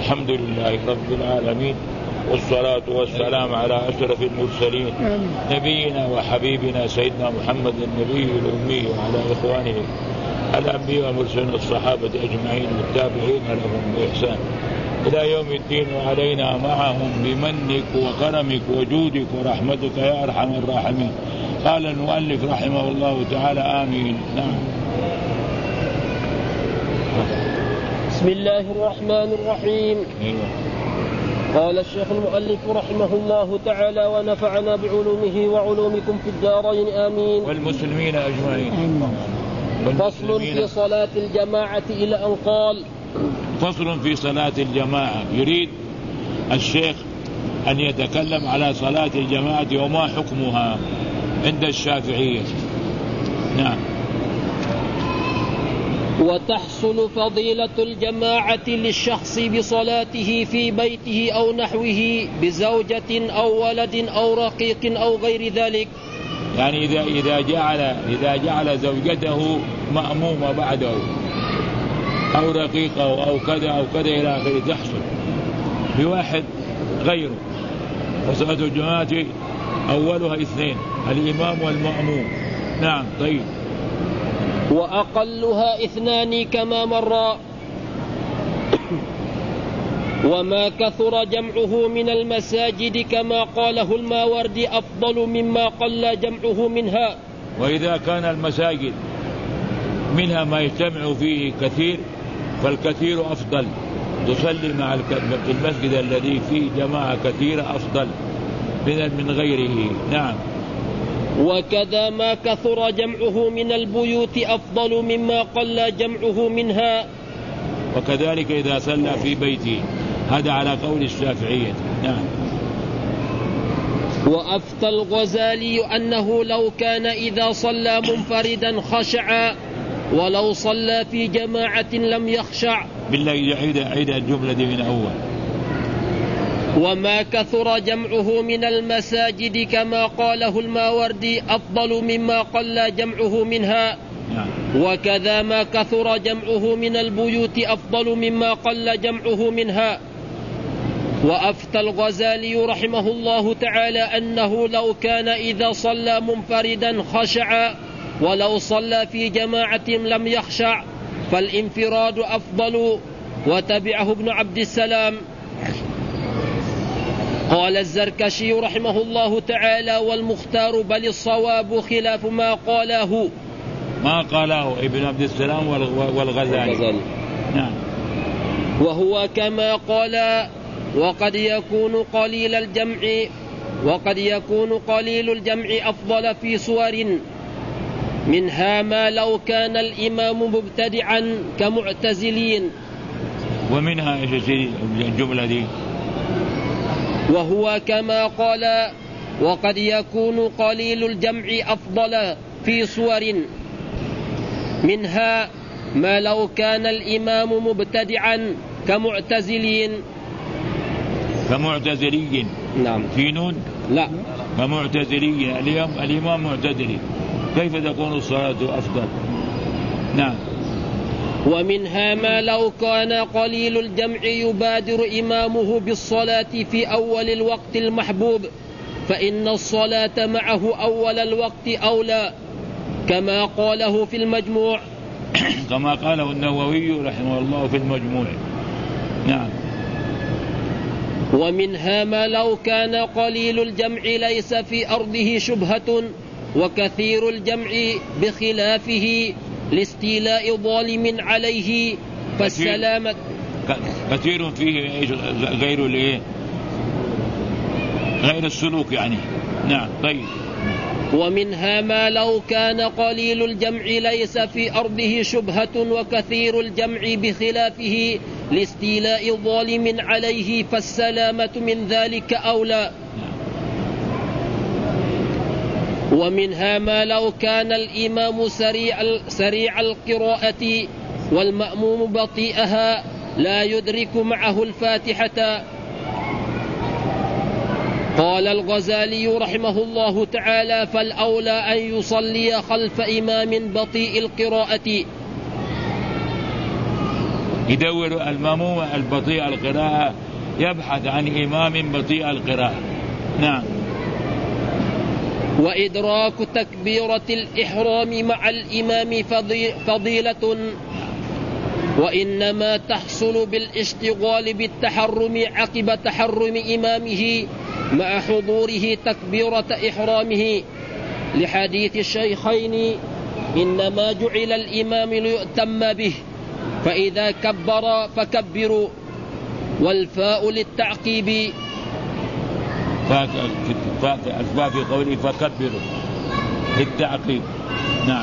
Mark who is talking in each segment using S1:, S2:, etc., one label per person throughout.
S1: الحمد لله رب العالمين، والصلاة والسلام على أشرف المرسلين نبينا وحبيبنا سيدنا محمد النبي الأمي وعلى إخوانه الأنبياء والمرسلين الصحابة أجمعين والتابعين لهم بإحسان إلى يوم الدين، وعلينا معهم بمنك وكرمك وجودك ورحمتك يا أرحم الراحمين. قال المؤلف رحمه الله تعالى آمين. نعم.
S2: بسم الله الرحمن الرحيم. قال الشيخ المؤلف رحمه الله تعالى ونفعنا بعلومه وعلومكم في الدارين آمين.
S1: والمسلمين أجمعين.
S2: فصل في صلاة الجماعة إلى أن قال.
S1: فصل في صلاة الجماعة. يريد الشيخ أن يتكلم على صلاة الجماعة وما حكمها عند الشافعية. نعم.
S2: وتحصل فضيلة الجماعة للشخص بصلاته في بيته أو نحوه بزوجة أو ولد أو رقيق أو غير ذلك.
S1: يعني إذا جعل زوجته مأمومة بعده أو رقيقه أو كذا إلى آخره تحصل بواحد غيره. فصلاة الجماعة أولها اثنين، الإمام والمأموم. نعم. طيب.
S2: وأقلها اثنان كما مر. وما كثر جمعه من المساجد كما قاله الماوردي أفضل مما قل جمعه منها.
S1: وإذا كان المساجد منها ما يجتمع فيه كثير فالكثير أفضل، تصلي مع في المسجد الذي فيه جماعة كثيرة أفضل من غيره. نعم.
S2: وكذا ما كثر جمعه من البيوت أفضل مما قل جمعه منها.
S1: وكذلك إذا صلى في بيته، هذا على قول الشافعية. نعم.
S2: وأفتى الغزالي أنه لو كان إذا صلى منفردا خشع ولو صلى في جماعة لم يخشع.
S1: بالله عيد الجملة دي من أول.
S2: وما كثر جمعه من المساجد كما قاله الماوردي أفضل مما قل جمعه منها. وكذا ما كثر جمعه من البيوت أفضل مما قل جمعه منها. وأفتى الغزالي رحمه الله تعالى أنه لو كان إذا صلى منفردا خشع ولو صلى في جماعة لم يخشع فالانفراد أفضل. وتبعه ابن عبد السلام. قال الزركشي رحمه الله تعالى والمختار بل الصواب خلاف ما قاله
S1: ابن عبد السلام والغزالي. نعم.
S2: وهو كما قال وقد يكون قليل الجمع أفضل في صور منها ما لو كان الإمام مبتدعا كمعتزلين.
S1: ومنها الجملة دي.
S2: وهو كما قال وقد يكون قليل الجمع أفضل في صور منها ما لو كان الإمام مبتدعا كمعتزلين.
S1: نعم. في نون.
S2: لا.
S1: كمعتزلين. الإمام معتزلي، كيف تكون الصلاة أفضل؟ نعم.
S2: ومنها ما لو كان قليل الجمع يبادر إمامه بالصلاة في أول الوقت المحبوب فإن الصلاة معه أول الوقت أولى كما قاله في المجموع.
S1: كما قاله النووي رحمه الله في المجموع. نعم.
S2: ومنها ما لو كان قليل الجمع ليس في أرضه شبهة وكثير الجمع بخلافه لاستيلاء ظالم عليه فالسلامة.
S1: كثير فيه غير السلوك يعني. نعم. طيب.
S2: ومنها ما لو كان قليل الجمع ليس في أرضه شبهة وكثير الجمع بخلافه لاستيلاء ظالم عليه فالسلامة من ذلك أولى. ومنها ما لو كان الإمام سريع القراءة والمأموم بطيئها لا يدرك معه الفاتحة. قال الغزالي رحمه الله تعالى فالأولى أن يصلي خلف إمام بطيء القراءة.
S1: يدور المأموم البطيء القراءة، يبحث عن إمام بطيء القراءة. نعم.
S2: وإدراك تكبيرة الإحرام مع الإمام فضيلة، وإنما تحصل بالاشتغال بالتحرم عقب تحرم إمامه مع حضوره تكبيرة إحرامه، لحديث الشيخين: إنما جعل الإمام ليؤتم به، فإذا كبر فكبروا. والفاء للتعقيب،
S1: الفاء في قوله فكبروا للتعقيب. نعم.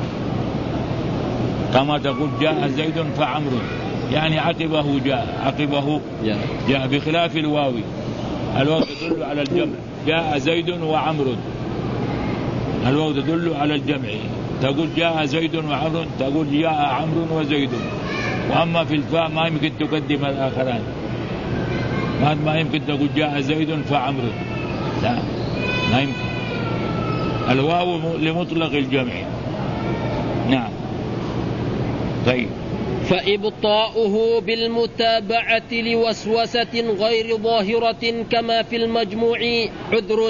S1: كما تقول جاء زيد فعمر، يعني عقبه جاء بخلاف الواو. الواو تدل على الجمع، جاء زيد وعمر، الواو تدل على الجمع. تقول جاء زيد وعمر، تقول جاء عمرو وزيد. وأما في الفاء ما يمكن تقدم الآخران، ما يمكن تقول جاء زيد فعمر، لا ما يمكن. الواو لمطلق الجمع. نعم. طيب.
S2: فإبطاؤه بالمتابعة لوسوسة غير ظاهرة كما في المجموع عذر،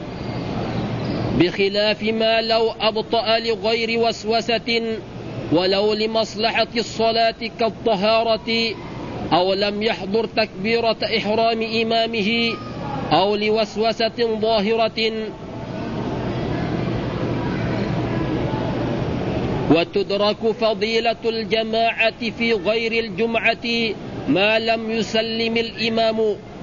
S2: بخلاف ما لو أبطأ لغير وسوسة ولو لمصلحة الصلاة كالطهارة، أو لم يحضر تكبيرة إحرام إمامه، أو لوسوسة ظاهرة. وتدرك فضيلة الجماعة في غير الجمعة ما لم يسلم الإمام،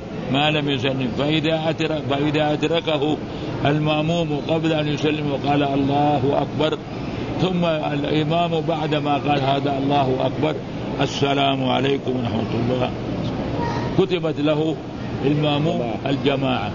S1: فإذا أدركه المأموم قبل أن يسلم وقال الله أكبر، ثم الإمام بعدما قال هذا الله أكبر السلام عليكم ورحمة الله، كتبت له المأموم الجماعة.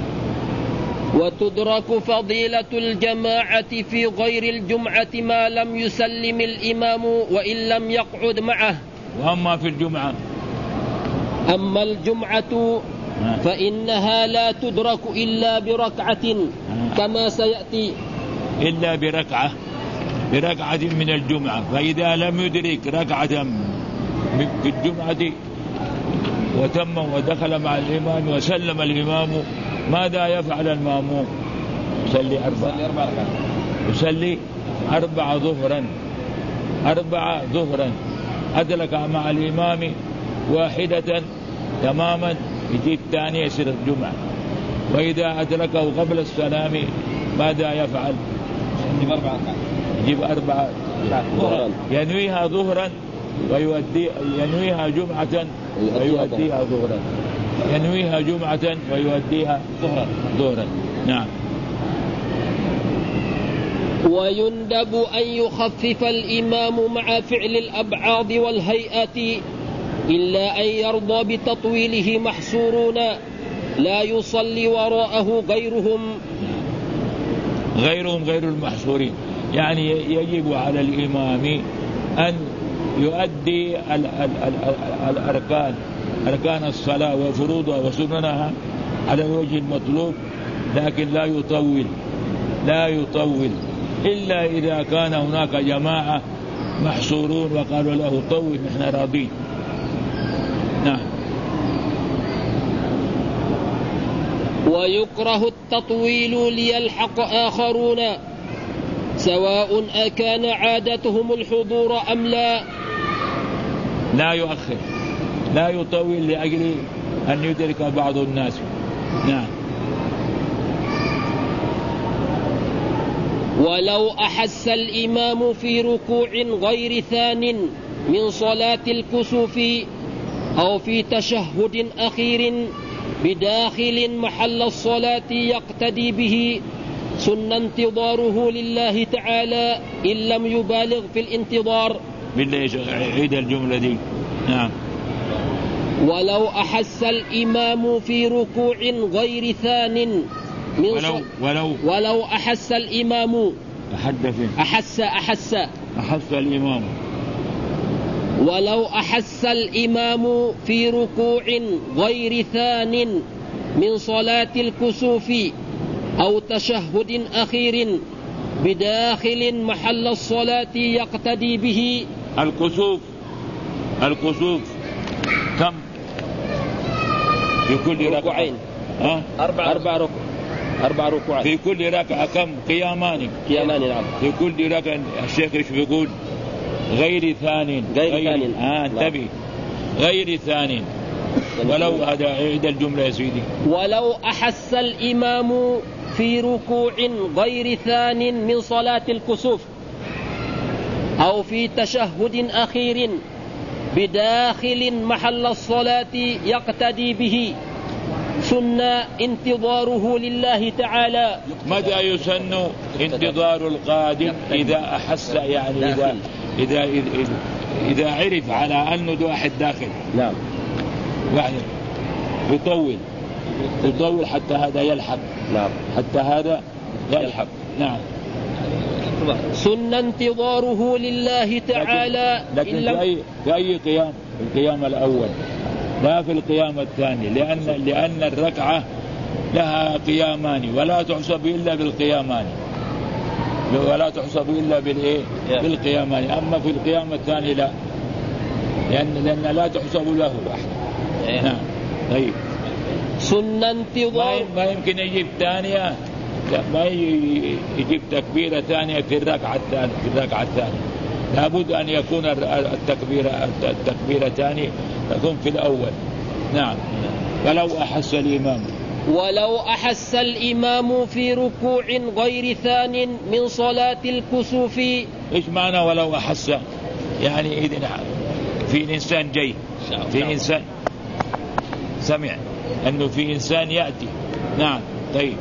S2: وتدرك فضيلة الجماعة في غير الجمعة ما لم يسلم الإمام وإن لم يقعد معه.
S1: وأما في الجمعة،
S2: أما الجمعة فإنها لا تدرك إلا بركعة كما سيأتي،
S1: إلا بركعة من الجمعة. فإذا لم يدرك ركعة في الجمعة وتم ودخل مع الإمام وسلم الإمام، ماذا يفعل المأموم؟ يصلي 4 ظهرا. أدرك مع الإمام واحدة تماما، يجي الثانية يصير الجمعة. وإذا أدركه قبل السلام ماذا يفعل؟ يجيب 4 ينويها ظهرا ينويها جمعة ويؤديها ظهرا، ينويها جمعة ويؤديها ظهرا. نعم.
S2: ويندب أن يخفف الإمام مع فعل الأبعاض والهيئات، إلا أن يرضى بتطويله محصورون، لا يصلي وراءه
S1: غير المحصورين. يعني يجب على الإمام أن يؤدي أركان الصلاة وفروضها وسننها على الوجه المطلوب، لكن لا يطول إلا إذا كان هناك جماعة محصورون وقالوا له طول نحن راضين. نعم.
S2: ويكره التطويل ليلحق آخرون، سواء أكان عادتهم الحضور أم لا.
S1: لا يؤخر، لا يطول لأجل أن يدرك بعض الناس. نعم.
S2: ولو أحس الإمام في ركوع غير ثان من صلاة الكسوف أو في تشهد أخير بداخل محل الصلاة يقتدي به، سن انتظاره لله تعالى إن لم يبالغ في الانتظار.
S1: بالله عيد الجملة دي. نعم.
S2: ولو أحس الإمام في ركوع غير ثان من ولو أحس الإمام أحس
S1: الإمام
S2: ولو أحس الإمام في ركوع غير ثان من صلاة الكسوف أو تشهد أخير بداخل محل الصلاة يقتدي به.
S1: الكسوف كم في كل
S2: ركوعين؟ أربع ركوعات
S1: في كل ركعة. كم؟ قيامان.
S2: نعم.
S1: في كل ركعة الشيخ ايش بيقول؟ غير ثان. انتبه، غير ثان. ولو هذا عيد الجملة يا سيدي.
S2: ولو أحس الإمام في ركوع غير ثان من صلاة الكسوف أو في تشهد أخير بداخل محل الصلاة يقتدي به، سن انتظاره لله تعالى.
S1: متى يسن انتظار القادم؟ إذا أحس، يعني إذا عرف على أنه واحد داخل.
S2: نعم.
S1: يعني يطول حتى هذا يلحق.
S2: نعم.
S1: حتى هذا يلحق. نعم.
S2: سن انتظاره لله تعالى.
S1: لكن في أي قيام؟ في القيام الأول، لا في القيام الثاني، لأن الركعة لها قيامان ولا تحسب إلا بالقيامان، ولا تحسب إلا بالقيامان. أما في القيام الثاني لا، لأن لا تحسب له واحد. نعم. طيب.
S2: سنة انتظار.
S1: ما يمكن يجيب ثانية، ما يجيب تكبيرة ثانية في الركعة الثانية. لابد أن يكون التكبيرة ثانية تكون في الأول. نعم. ولو أحس الإمام في ركوع غير ثان من صلاة الكسوف. إيش معنى ولو أحس؟ يعني إذن في إنسان جاي، في إنسان سمع أنه في إنسان يأتي. نعم. طيب.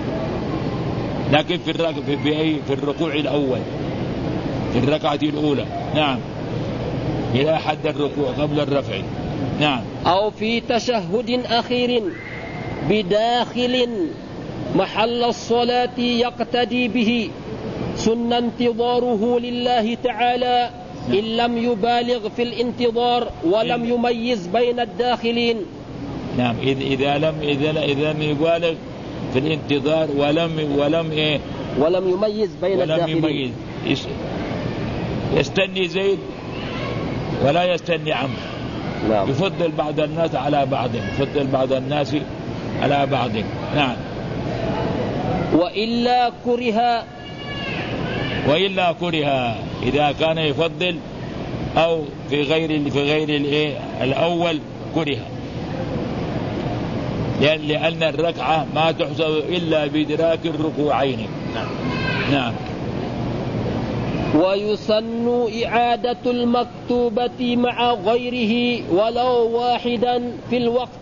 S1: لكن في الركوع الأول، في الركعة الأولى. نعم. إلى حد الركوع قبل الرفع. نعم. أو في تشهد أخير بداخل محل الصلاة يقتدي به، سن انتظاره لله تعالى إن لم يبالغ في الانتظار ولم يميز بين الداخلين. نعم. إذا لم يبالغ في الانتظار ولم يميز بين الداخلين. يستني زيد ولا يستني عمرو. نعم. يفضل بعض الناس على بعض، نعم. وإلا كره إذا كان يفضل أو في غير الأول كره، لأن الركعة ما تحسب إلا بإدراك الركوعين. نعم. ويسن إعادة المكتوبة مع غيره ولو واحدا في الوقت.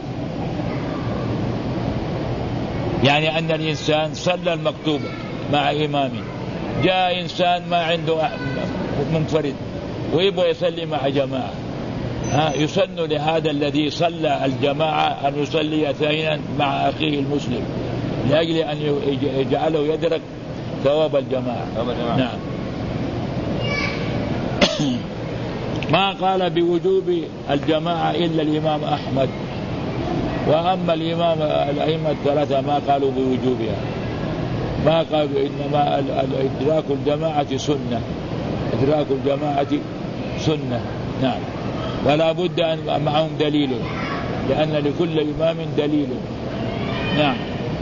S1: يعني أن الإنسان صلى المكتوبة مع إمام، جاء إنسان ما عنده منفرد ويبغى يصلي مع جماعة، يسن لهذا الذي صلى الجماعة أن يصلي ثانيا مع أخيه المسلم لأجل أن يجعله يدرك ثواب الجماعة. نعم. ما قال بوجوب الجماعة إلا الإمام أحمد، وأما الأئمة الثلاثة ما قالوا بوجوبها، ما قالوا، إنما إدراك الجماعة سنة. نعم. ولا بد أن معهم دليل، لأن لكل إمام دليل. نعم.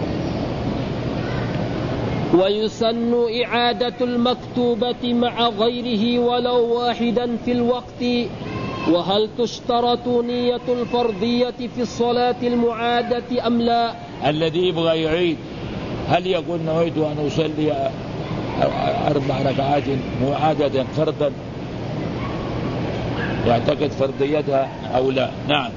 S1: ويسن إعادة المكتوبة مع غيره ولو واحدا في الوقت. وهل تشترط نية الفرضية في الصلاة المعادة أم لا؟ الذي يبغى يعيد هل يقول نويت أن أصلي 4 ركعات معادة فرضا، يعتقد فرضيتها أو لا؟ نعم.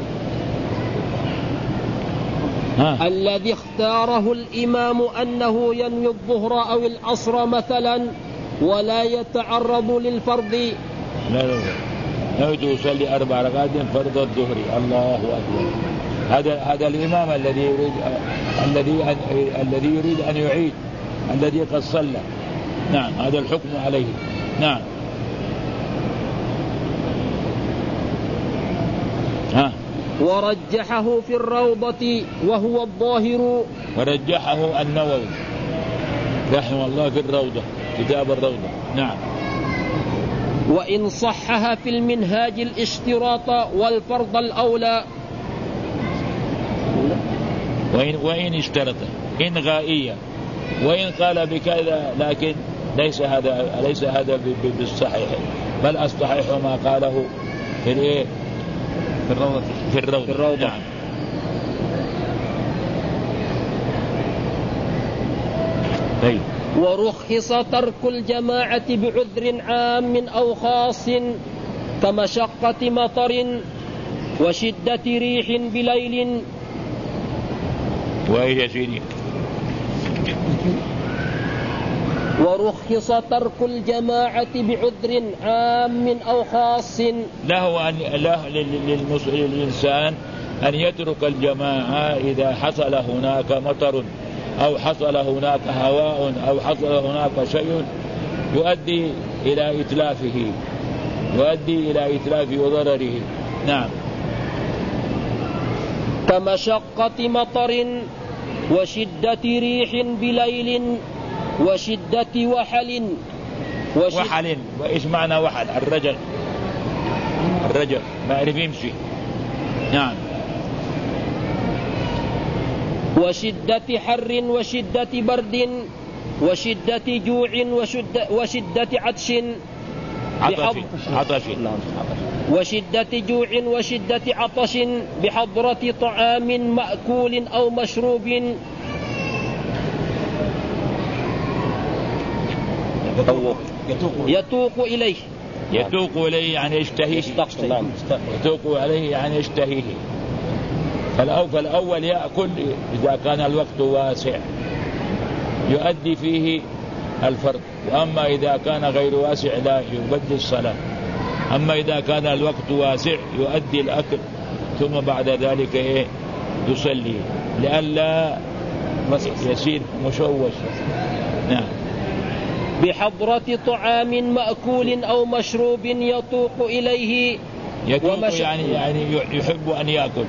S1: الذي اختاره الإمام أنه ينوي الظهر أو العصر مثلا ولا يتعرض للفرض. لا نويت أصلي 4 ركعات فرض الظهر. الله أكبر. هذا الإمام الذي يريد أن يعيد، الذي قد صلى. نعم. هذا الحكم عليه. نعم. ورجحه في الروضة وهو الظاهر. ورجحه النووي رحمه الله في الروضة، كتاب الروضة. نعم.
S2: وإن صحها في المنهاج الاشتراط والفرض الأولى.
S1: وإن اشترط إن غائية، وإن قال بكذا، لكن ليس هذا بالصحيح، بل الصحيح ما قاله في الروضة. نعم. طيب.
S2: ورخص ترك الجماعة بعذر عام أو خاص كمشقة مطر وشدة ريح بليل.
S1: وإيه يا سيدي؟
S2: ورخص ترك الجماعة بعذر عام أو خاص.
S1: له للإنسان أن يترك الجماعة إذا حصل هناك مطر أو حصل هناك هواء أو حصل هناك شيء يؤدي إلى إتلافه وضرره. نعم.
S2: كمشقة مطر وشدة ريح بليل وشدة وحل.
S1: وحل، وإيش معنى وحل؟ الرجل ما يعرف يمشي. نعم.
S2: وشدة حر وشدة برد وشدة جوع وشدة عطش وشدة جوع وشدة عطش بحضرة طعام مأكول أو مشروب. يتوق إليه
S1: يعني يشتهيه. يتوق عليه يعني يشتهيه. فالأول يأكل إذا كان الوقت واسع يؤدي فيه الفرض، وأما إذا كان غير واسع لا يؤدي الصلاة. أما إذا كان الوقت واسع يؤدي الأكل ثم بعد ذلك يصلي لئلا يصير مشوش. نعم.
S2: بحضرة طعام مأكول أو مشروب يطوق إليه.
S1: يعني يحب أن يأكل.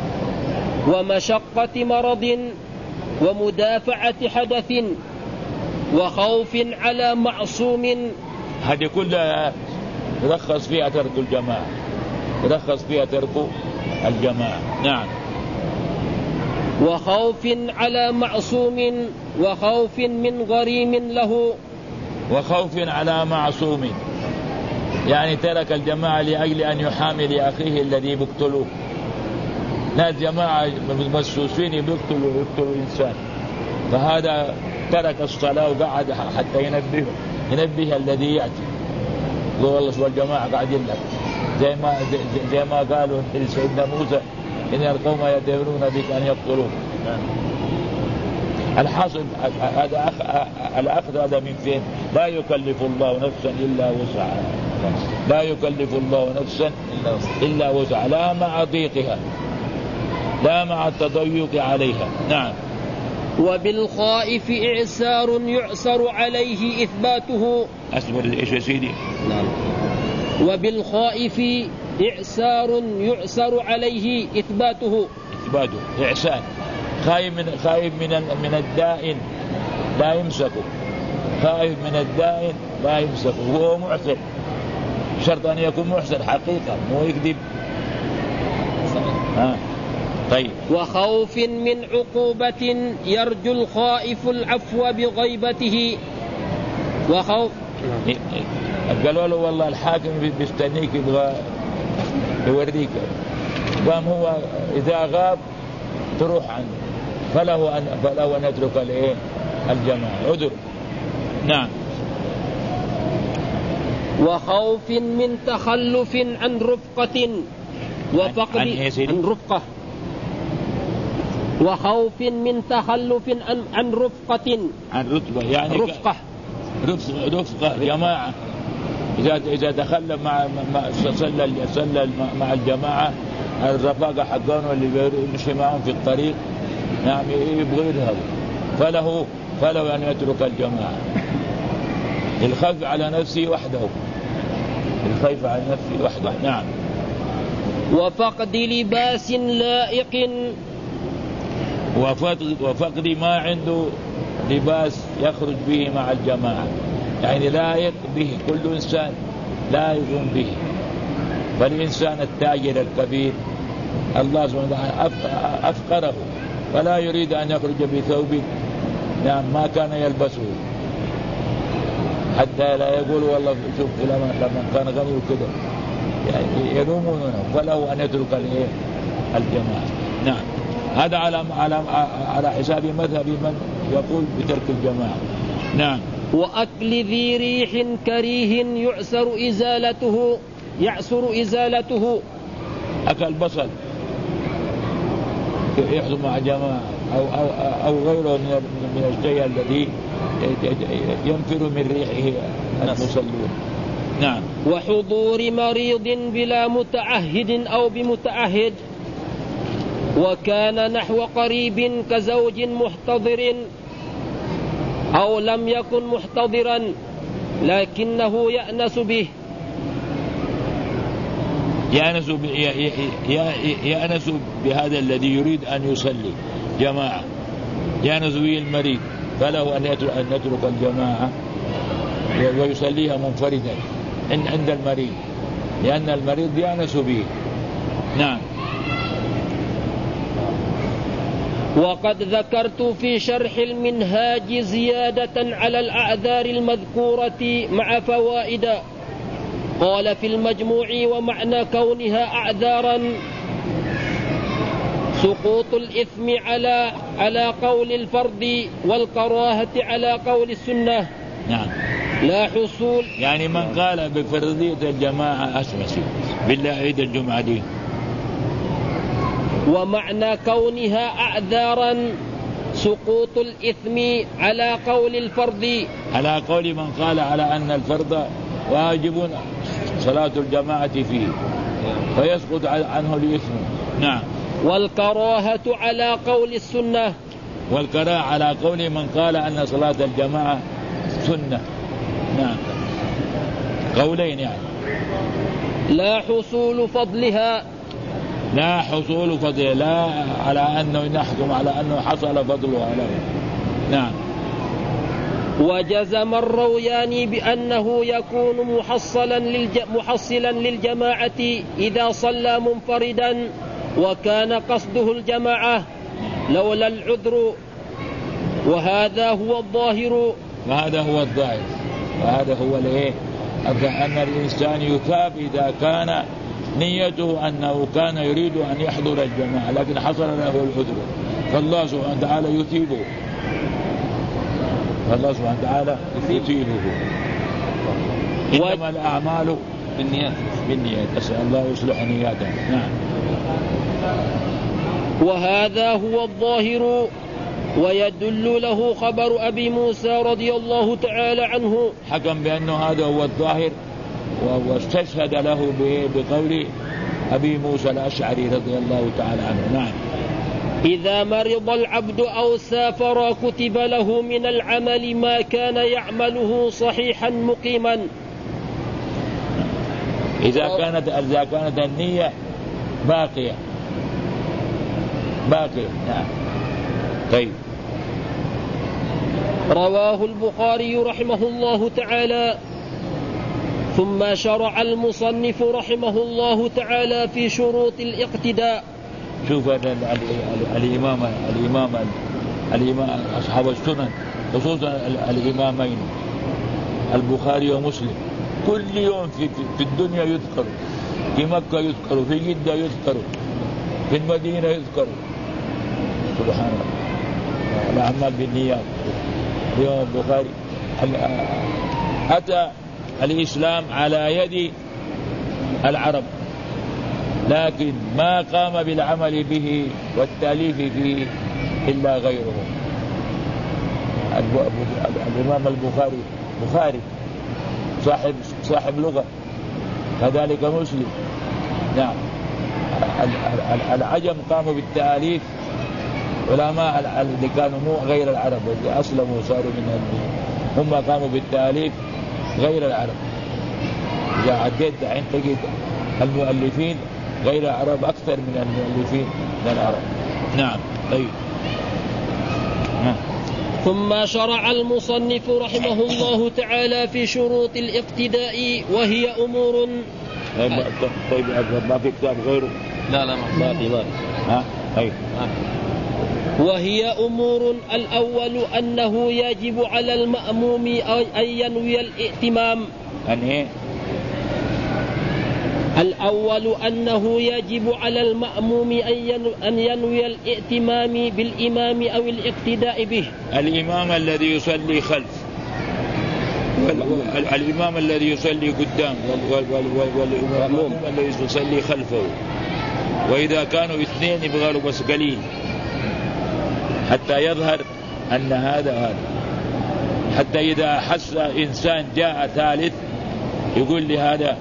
S2: ومشقة مرض ومدافعة حدث وخوف على معصوم.
S1: هذه كلها يرخص فيها ترك الجماعة. نعم.
S2: وخوف على معصوم وخوف من غريم له.
S1: وخوف على معصوم يعني ترك الجماعة لأجل أن يحامي لأخيه الذي بيقتلوه. ناس جماعة مسوسين بيقتلوا إنسان، فهذا ترك الصلاة وقعد حتى ينبه الذي يأتي. والله والجماعة قاعدين لك زي ما قالوا لسيدنا موسى إن القوم يدبرون بك أن يقتلوك. الحاصل هذا الأخذ هذا من فين؟ لا يكلف الله نفسا إلا وسعها. لا يكلف الله نفسا إلا وسعها، لا مع ضيقها لا مع التضيق عليها. نعم.
S2: وبالخائف إعسار يعسر عليه إثباته.
S1: أصبر إيش يا سيدي؟
S2: نعم. وبالخائف إعسار يعسر عليه إثباته.
S1: إعسار خائف من الداء لا يمسكه. خائف من الداء لا يمسكه، هو محسن، شرط أن يكون محسن حقيقة مو يكذب. طيب.
S2: وخوف من عقوبة يرجو الخائف العفو بغيبته. وخوف
S1: قالوا له والله الحاكم بيستنيك يبغى يوريك، قام هو إذا غاب تروح عنه، فله أن يترك الجماعة عذر. نعم.
S2: وخوف من تخلف عن رفقة وفقد عن رفقة. وخوف من تخلف عن رفقة.
S1: عن رتبة يعني رفقة جماعة. إذا تخلف صلى مع الجماعة الرفاقة حقانه اللي يمشي معهم في الطريق، نعم يبغى يذهب، فله أن يترك الجماعة. الخوف على نفسه وحده. نعم.
S2: وفقد لباس لائق.
S1: وفقد ما عنده لباس يخرج به مع الجماعة، يعني لائق به. كل إنسان لا يقوم به. فالإنسان التاجر الكبير الله سبحانه وتعالى أفقره فلا يريد أن يخرج بثوب نعم ما كان يلبسه، حتى لا يقول والله شوف لما كان غني وكذا يعني يلومونه، فله أن يترك الجماعة. نعم هذا على حساب مذهب من يقول بترك الجماعة. نعم.
S2: وأكل ذي ريح كريه يعسر إزالته
S1: أكل بصل يحصل مع جماعة أو غيره من الشيء الذي ينفر من ريحه المصلون. نعم.
S2: وحضور مريض بلا متعهد أو بمتعهد، وكان نحو قريب كزوج محتضر أو لم يكن محتضرا لكنه يأنس به،
S1: يأنس بهذا الذي يريد أن يصلي جماعة، يأنس به المريض فله أن يترك الجماعة ويصليها منفردا عند المريض، لأن المريض يأنس به. نعم.
S2: وقد ذكرت في شرح المنهاج زيادة على الأعذار المذكورة مع فوائد. قال في المجموع: ومعنى كونها أعذارا سقوط الإثم على قول الفرد والكراهة على قول السنة.
S1: نعم.
S2: لا حصول
S1: يعني من قال بفرضية الجماعة أسمسي بالله عيد الجمعة دي.
S2: ومعنى كونها أعذارا سقوط الإثم على قول الفرد،
S1: على قول من قال على أن الفرض واجب صلاة الجماعة فيه فيسقط عنه الإثم. نعم.
S2: والكراهة على قول السنة،
S1: والكراهة على قول من قال أن صلاة الجماعة سنة. نعم. قولين يعني.
S2: لا حصول فضلها،
S1: لا حصول فضلها، لا على أنه نحكم على أنه حصل فضلها له. نعم.
S2: وجزم الروياني بأنه يكون محصلا للجماعة إذا صلى منفردا وكان قصده الجماعة لولا العذر، وهذا هو الظاهر.
S1: وهذا هو الايه، أن الإنسان يثاب إذا كان نيته أنه كان يريد أن يحضر الجماعة لكن حصل له العذر، فالله سبحانه وتعالى يثيبه، فالله سبحانه وتعالى يثيبه. إنما الأعمال بالنيات، أسأل الله يصلح نياتنا. نعم.
S2: وهذا هو الظاهر، ويدل له خبر أبي موسى رضي الله تعالى عنه،
S1: حكم بأنه هذا هو الظاهر واستشهد له بقول أبي موسى الأشعري رضي الله تعالى عنه. نعم.
S2: إذا مرض العبد أو سافر كتب له من العمل ما كان يعمله صحيحا مقيما.
S1: إذا كانت النية باقية. نعم. طيب.
S2: رواه البخاري رحمه الله تعالى. ثم شرع المصنف رحمه الله تعالى في شروط الاقتداء.
S1: شوف الإمام أصحاب السنن خصوصا الإمامين البخاري ومسلم كل يوم في الدنيا يذكر، في مكة يذكر، في جدة يذكر، في المدينة يذكر. سبحان الله. الأعمال بالنيات. اليوم البخاري أتى الإسلام على يد العرب لكن ما قام بالعمل به والتأليف فيه إلا غيره. الإمام البخاري صاحب لغة، كذلك مسلم. نعم. العجم قاموا بالتأليف، علماء اللي كانوا مو غير العرب اللي أسلموا صاروا من هم قاموا بالتأليف غير العرب. إذا عديت دحين تجد المؤلفين غير العرب أكثر من المؤلفين من العرب. نعم. طيب.
S2: ثم شرع المصنف رحمه الله تعالى في شروط الاقتداء وهي أمور.
S1: طيب ما في كتاب غيره؟
S2: لا ما في.
S1: طيب.
S2: وهي أمور. الأول أنه يجب على المأموم أن ينوي الائتمام. الأول أنه يجب على المأموم أن ينوي الائتمام بالإمام أو الاقتداء به.
S1: الإمام الذي يصلي خلف، الإمام الذي يصلي قدام، والمأموم الذي يصلي خلفه. وإذا كانوا اثنين يبغى له بس قليل حتى يظهر أن هذا حتى إذا حس إنسان جاء ثالث يقول لي هذا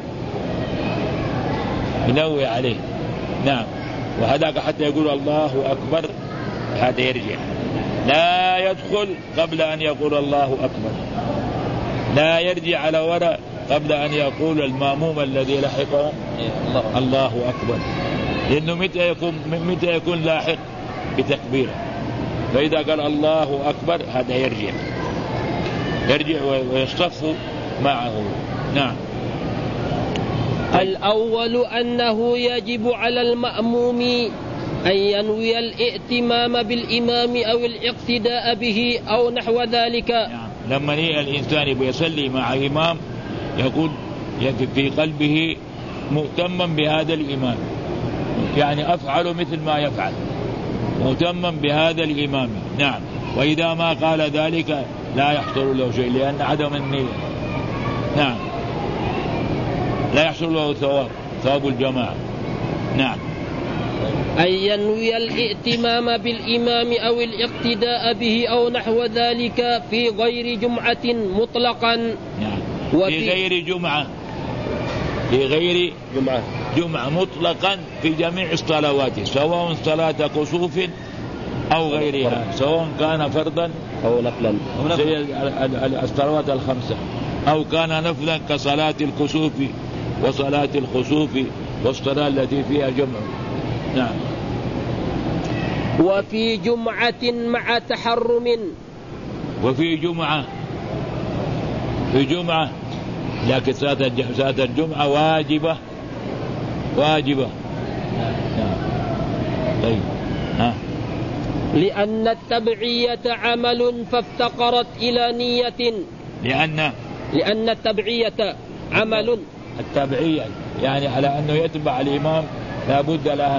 S1: ينوي عليه. نعم. وهذاك حتى يقول الله أكبر هذا يرجع، لا يدخل قبل أن يقول الله أكبر، لا يرجع على وراء قبل أن يقول المأموم الذي لحقه الله أكبر، لأنه متى يكون لاحق بتكبيره. فإذا قال الله أكبر هذا يرجع ويصطف معه. نعم.
S2: الأول أنه يجب على المأموم أن ينوي الائتمام بالإمام أو الاقتداء به أو نحو ذلك.
S1: نعم. لما الإنسان يصلي مع إمام يقول في قلبه مهتما بهذا الإمام، يعني أفعل مثل ما يفعل، مهتما بهذا الإمام. نعم. وإذا ما قال ذلك لا يحصل له شيء، لأن عدم النية. نعم. لا يحصل له ثواب الجماعة. نعم.
S2: أن ينوي الائتمام بالإمام أو الاقتداء به أو نحو ذلك في غير جمعة مطلقا.
S1: نعم. في غير جمعة مطلقا في جميع الصلوات، سواء صلاة كسوف أو غيرها، سواء كان فرضا
S2: أو نفلا،
S1: زي الصلوات الخمسة، أو كان نفلا كصلاة الكسوف وصلاة الخسوف والصلاة التي فيها جمع. نعم.
S2: وفي جمعة مع تحرم.
S1: وفي جمعة لكن صلاة الجمعة واجبة. نعم. طيب.
S2: لأن التبعية عمل فافتقرت إلى نية. لأن التبعية عمل.
S1: التبعية يعني على أنه يتبع الإمام لا بد لها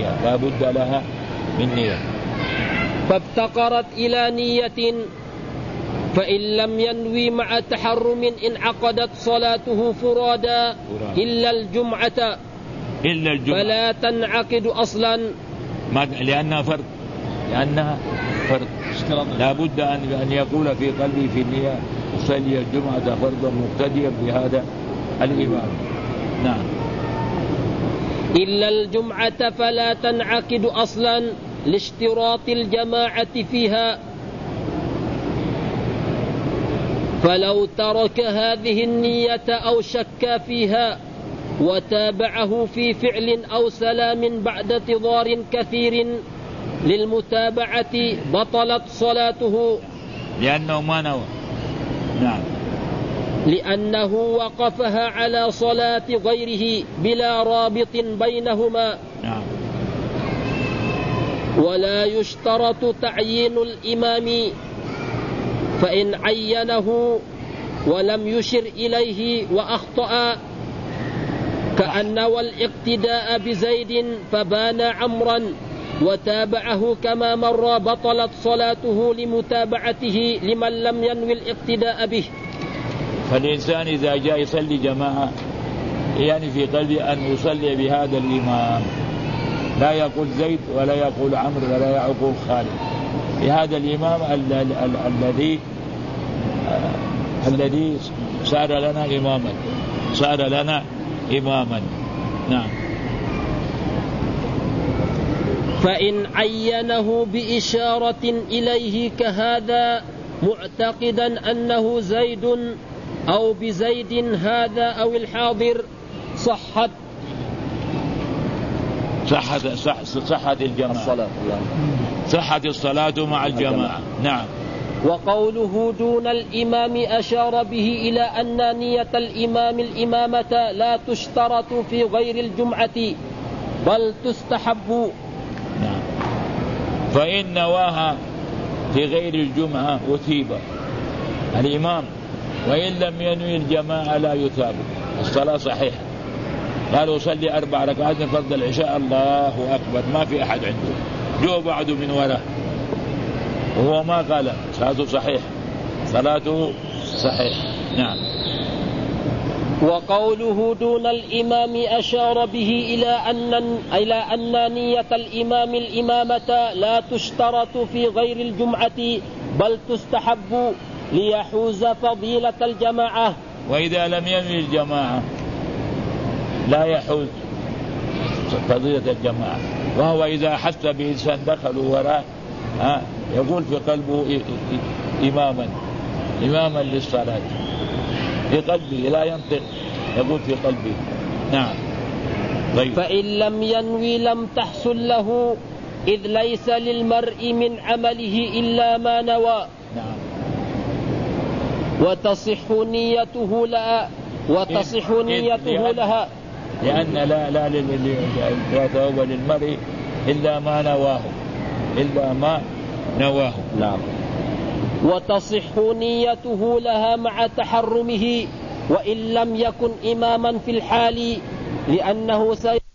S1: من نية.
S2: فافتقرت إلى نية، فإن لم ينوي مع تحرم انعقدت صلاته فرادا إلا الجمعة فلا تنعقد أصلا،
S1: لأنها فرض. لا بد أن يقول في قلبي في النية أصلي الجمعة فرضا مقتديا بهذا الإمام. نعم.
S2: إلا الجمعة فلا تنعقد أصلا لاشتراط الجماعة فيها. فلو ترك هذه النية أو شك فيها وتابعه في فعل أو سلام بعد انتظار كثير للمتابعة بطلت صلاته،
S1: لأنه ما نوى. نعم.
S2: لأنه وقفها على صلاة غيره بلا رابط بينهما.
S1: نعم.
S2: ولا يشترط تعيين الإمام، فإن عينه ولم يشر إليه وأخطأ كأن والاقتداء بزيد فبان عمرا وتابعه كما مر بطلت صلاته لمتابعته لمن لم ينوي الاقتداء به.
S1: فالإنسان إذا جاء يصلي جماعة يعني في قلبه أن يصلي بهذا الإمام، لا يقول زيد ولا يقول عمرو ولا يقول خالد، بهذا الإمام الذي صار لنا إماما. نعم.
S2: فإن عينه بإشارة إليه كهذا معتقدا أنه زيد أو بزيد هذا أو الحاضر صحت
S1: الجماعة، صحت الصلاة مع الجماعة. نعم.
S2: وقوله دون الإمام أشار به إلى أن نية الإمام الإمامة لا تشترط في غير الجمعة بل تستحب.
S1: فإن نواها في غير الجمعة أثيب الإمام، وإن لم ينوي الجماعة لا يثاب. الصلاة صحيحة. قالوا صلي 4 ركعات من فرض العشاء، الله أكبر، ما في أحد عنده، جو بعده من وراء وهو ما قال، صلاته صحيحة، صلاته صحيحة. نعم.
S2: وقوله دون الإمام أشار به إلى أن نية الإمام الإمامة لا تشترط في غير الجمعة بل تستحب ليحوز فضيلة الجماعة.
S1: وإذا لم ينوي الجماعة لا يحوز فضيلة الجماعة، وهو إذا حس بإنسان دخلوا وراء يقول في قلبه إماما للصلاة، في قلبه لا ينطق، يقول في قلبه. نعم. طيب.
S2: فإن لم ينوي لم تحصل له، إذ ليس للمرء من عمله إلا ما نوى.
S1: نعم.
S2: وتصح نيته لها
S1: لأن لا يتوب للمرء إلا ما نواه.
S2: نعم. وتصح نيته لها مع تحرمه وإن لم يكن إماما في الحال، لأنه